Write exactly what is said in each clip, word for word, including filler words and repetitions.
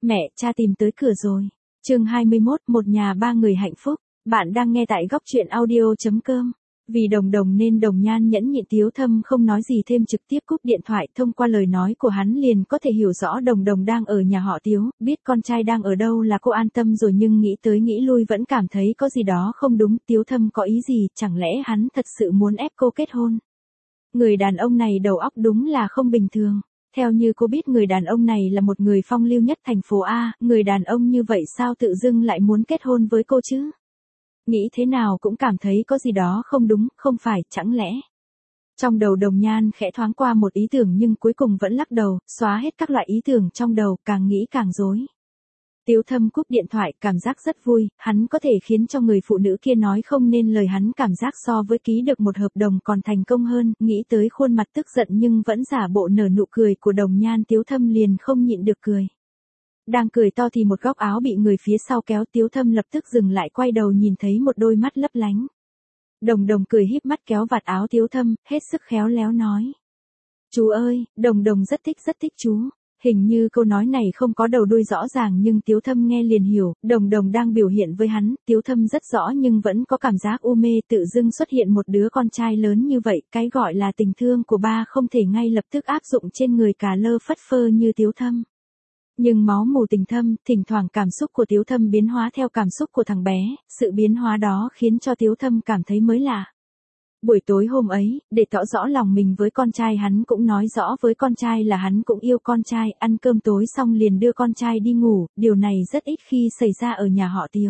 Mẹ, cha tìm tới cửa rồi. Chương hai mươi mốt, một nhà ba người hạnh phúc. Bạn đang nghe tại góc truyện audio chấm com. Vì Đồng Đồng nên Đồng Nhan nhẫn nhịn, Tiếu Thâm không nói gì thêm, trực tiếp cúp điện thoại. Thông qua lời nói của hắn liền có thể hiểu rõ Đồng Đồng đang ở nhà họ Tiếu, biết con trai đang ở đâu là cô an tâm rồi, nhưng nghĩ tới nghĩ lui vẫn cảm thấy có gì đó không đúng. Tiếu Thâm có ý gì, chẳng lẽ hắn thật sự muốn ép cô kết hôn? Người đàn ông này đầu óc đúng là không bình thường. Theo như cô biết, người đàn ông này là một người phong lưu nhất thành phố A, người đàn ông như vậy sao tự dưng lại muốn kết hôn với cô chứ? Nghĩ thế nào cũng cảm thấy có gì đó không đúng, không phải, chẳng lẽ? Trong đầu Đồng Nhan khẽ thoáng qua một ý tưởng nhưng cuối cùng vẫn lắc đầu, xóa hết các loại ý tưởng trong đầu, càng nghĩ càng rối. Tiếu Thâm cúp điện thoại, cảm giác rất vui, hắn có thể khiến cho người phụ nữ kia nói không nên lời, hắn cảm giác so với ký được một hợp đồng còn thành công hơn. Nghĩ tới khuôn mặt tức giận nhưng vẫn giả bộ nở nụ cười của Đồng Nhan, Tiếu Thâm liền không nhịn được cười. Đang cười to thì một góc áo bị người phía sau kéo, Tiếu Thâm lập tức dừng lại, quay đầu nhìn thấy một đôi mắt lấp lánh. Đồng Đồng cười híp mắt kéo vạt áo Tiếu Thâm, hết sức khéo léo nói: "Chú ơi." Đồng Đồng rất thích rất thích chú. Hình như câu nói này không có đầu đuôi rõ ràng nhưng Tiếu Thâm nghe liền hiểu, Đồng Đồng đang biểu hiện với hắn. Tiếu Thâm rất rõ nhưng vẫn có cảm giác u mê, tự dưng xuất hiện một đứa con trai lớn như vậy, cái gọi là tình thương của ba không thể ngay lập tức áp dụng trên người cà lơ phất phơ như Tiếu Thâm. Nhưng máu mù tình thâm, thỉnh thoảng cảm xúc của Tiếu Thâm biến hóa theo cảm xúc của thằng bé, sự biến hóa đó khiến cho Tiếu Thâm cảm thấy mới lạ. Buổi tối hôm ấy, để tỏ rõ lòng mình với con trai, hắn cũng nói rõ với con trai là hắn cũng yêu con trai. Ăn cơm tối xong liền đưa con trai đi ngủ, điều này rất ít khi xảy ra ở nhà họ Tiếu.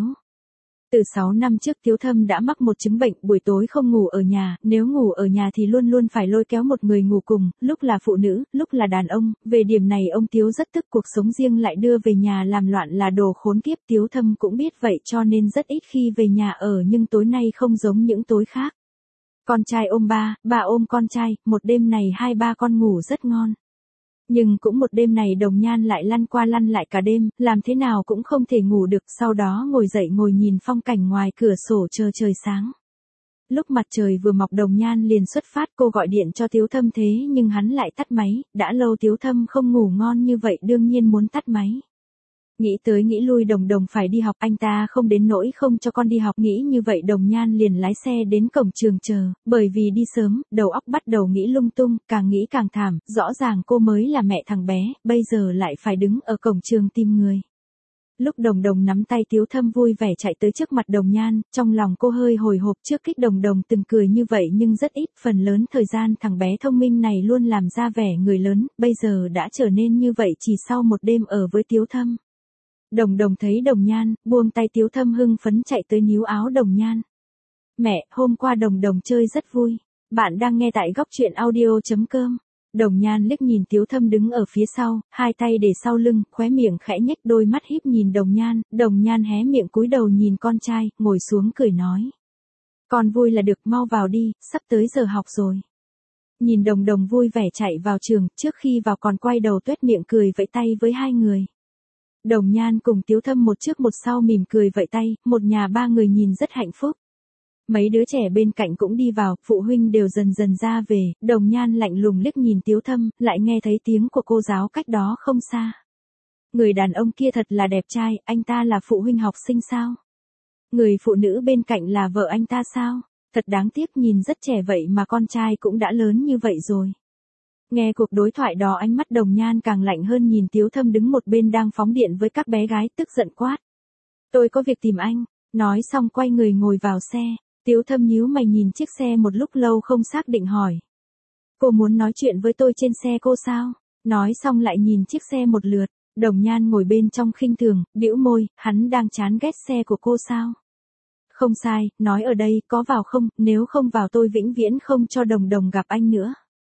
Từ sáu năm trước Tiếu Thâm đã mắc một chứng bệnh, buổi tối không ngủ ở nhà, nếu ngủ ở nhà thì luôn luôn phải lôi kéo một người ngủ cùng, lúc là phụ nữ, lúc là đàn ông. Về điểm này ông Tiếu rất tức, cuộc sống riêng lại đưa về nhà làm loạn là đồ khốn kiếp. Tiếu Thâm cũng biết vậy cho nên rất ít khi về nhà ở, nhưng tối nay không giống những tối khác. Con trai ôm ba, ba ôm con trai, một đêm này hai ba con ngủ rất ngon. Nhưng cũng một đêm này Đồng Nhan lại lăn qua lăn lại cả đêm, làm thế nào cũng không thể ngủ được, sau đó ngồi dậy ngồi nhìn phong cảnh ngoài cửa sổ chờ trời sáng. Lúc mặt trời vừa mọc Đồng Nhan liền xuất phát, cô gọi điện cho Tiếu Thâm thế nhưng hắn lại tắt máy, đã lâu Tiếu Thâm không ngủ ngon như vậy đương nhiên muốn tắt máy. Nghĩ tới nghĩ lui, Đồng Đồng phải đi học, anh ta không đến nỗi không cho con đi học. Nghĩ như vậy Đồng Nhan liền lái xe đến cổng trường chờ, bởi vì đi sớm, đầu óc bắt đầu nghĩ lung tung, càng nghĩ càng thảm, rõ ràng cô mới là mẹ thằng bé, bây giờ lại phải đứng ở cổng trường tìm người. Lúc Đồng Đồng nắm tay Tiếu Thâm vui vẻ chạy tới trước mặt Đồng Nhan, trong lòng cô hơi hồi hộp, trước kích Đồng Đồng từng cười như vậy nhưng rất ít, phần lớn thời gian thằng bé thông minh này luôn làm ra vẻ người lớn, bây giờ đã trở nên như vậy chỉ sau một đêm ở với Tiếu Thâm. Đồng Đồng thấy Đồng Nhan, buông tay Tiếu Thâm hưng phấn chạy tới níu áo Đồng Nhan. "Mẹ, hôm qua Đồng Đồng chơi rất vui." Bạn đang nghe tại góc truyện audio chấm com. Đồng Nhan liếc nhìn Tiếu Thâm đứng ở phía sau, hai tay để sau lưng, khóe miệng khẽ nhếch, đôi mắt híp nhìn Đồng Nhan. Đồng Nhan hé miệng cúi đầu nhìn con trai, ngồi xuống cười nói: "Con vui là được, mau vào đi, sắp tới giờ học rồi." Nhìn Đồng Đồng vui vẻ chạy vào trường, trước khi vào còn quay đầu tuét miệng cười vẫy tay với hai người. Đồng Nhan cùng Tiếu Thâm một trước một sau mỉm cười vẫy tay, một nhà ba người nhìn rất hạnh phúc. Mấy đứa trẻ bên cạnh cũng đi vào, phụ huynh đều dần dần ra về. Đồng Nhan lạnh lùng liếc nhìn Tiếu Thâm, lại nghe thấy tiếng của cô giáo cách đó không xa. Người đàn ông kia thật là đẹp trai, anh ta là phụ huynh học sinh sao? Người phụ nữ bên cạnh là vợ anh ta sao? Thật đáng tiếc, nhìn rất trẻ vậy mà con trai cũng đã lớn như vậy rồi. Nghe cuộc đối thoại đó, ánh mắt Đồng Nhan càng lạnh hơn, nhìn Tiếu Thâm đứng một bên đang phóng điện với các bé gái, tức giận quát: "Tôi có việc tìm anh." Nói xong quay người ngồi vào xe. Tiếu Thâm nhíu mày nhìn chiếc xe một lúc lâu không xác định hỏi: "Cô muốn nói chuyện với tôi trên xe cô sao?" Nói xong lại nhìn chiếc xe một lượt. Đồng Nhan ngồi bên trong khinh thường, bĩu môi, hắn đang chán ghét xe của cô sao? "Không sai, nói ở đây, có vào không, nếu không vào tôi vĩnh viễn không cho Đồng Đồng gặp anh nữa."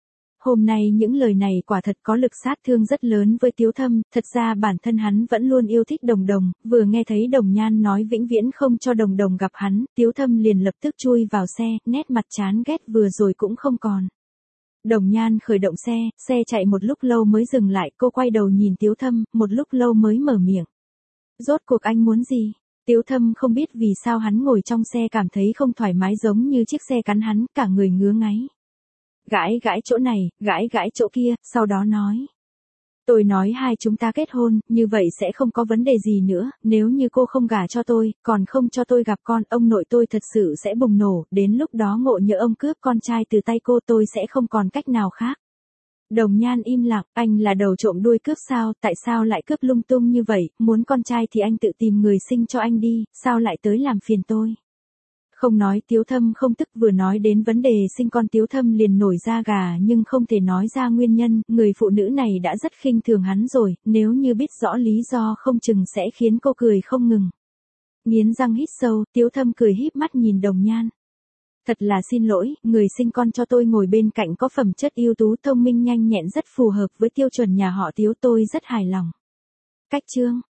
Hôm nay những lời này quả thật có lực sát thương rất lớn với Tiếu Thâm, thật ra bản thân hắn vẫn luôn yêu thích Đồng Đồng, vừa nghe thấy Đồng Nhan nói vĩnh viễn không cho Đồng Đồng gặp hắn, Tiếu Thâm liền lập tức chui vào xe, nét mặt chán ghét vừa rồi cũng không còn. Đồng Nhan khởi động xe, xe chạy một lúc lâu mới dừng lại, cô quay đầu nhìn Tiếu Thâm, một lúc lâu mới mở miệng: "Rốt cuộc anh muốn gì?" Tiếu Thâm không biết vì sao hắn ngồi trong xe cảm thấy không thoải mái, giống như chiếc xe cắn hắn, cả người ngứa ngáy. Gãi gãi chỗ này, gãi gãi chỗ kia, sau đó nói: Tôi nói hai chúng ta kết hôn, như vậy sẽ không có vấn đề gì nữa, nếu như cô không gả cho tôi, còn không cho tôi gặp con, ông nội tôi thật sự sẽ bùng nổ, đến lúc đó ngộ nhỡ ông cướp con trai từ tay cô tôi sẽ không còn cách nào khác. Đồng Nhan im lặng, anh là đầu trộm đuôi cướp sao, tại sao lại cướp lung tung như vậy, muốn con trai thì anh tự tìm người sinh cho anh đi, sao lại tới làm phiền tôi. Không nói Tiếu Thâm không tức, vừa nói đến vấn đề sinh con Tiếu Thâm liền nổi da gà nhưng không thể nói ra nguyên nhân, người phụ nữ này đã rất khinh thường hắn rồi, nếu như biết rõ lý do không chừng sẽ khiến cô cười không ngừng. Nghiến răng hít sâu, Tiếu Thâm cười híp mắt nhìn Đồng Nhan. Thật là xin lỗi, người sinh con cho tôi ngồi bên cạnh có phẩm chất ưu tú thông minh nhanh nhẹn rất phù hợp với tiêu chuẩn nhà họ Tiếu, tôi rất hài lòng. Cách chương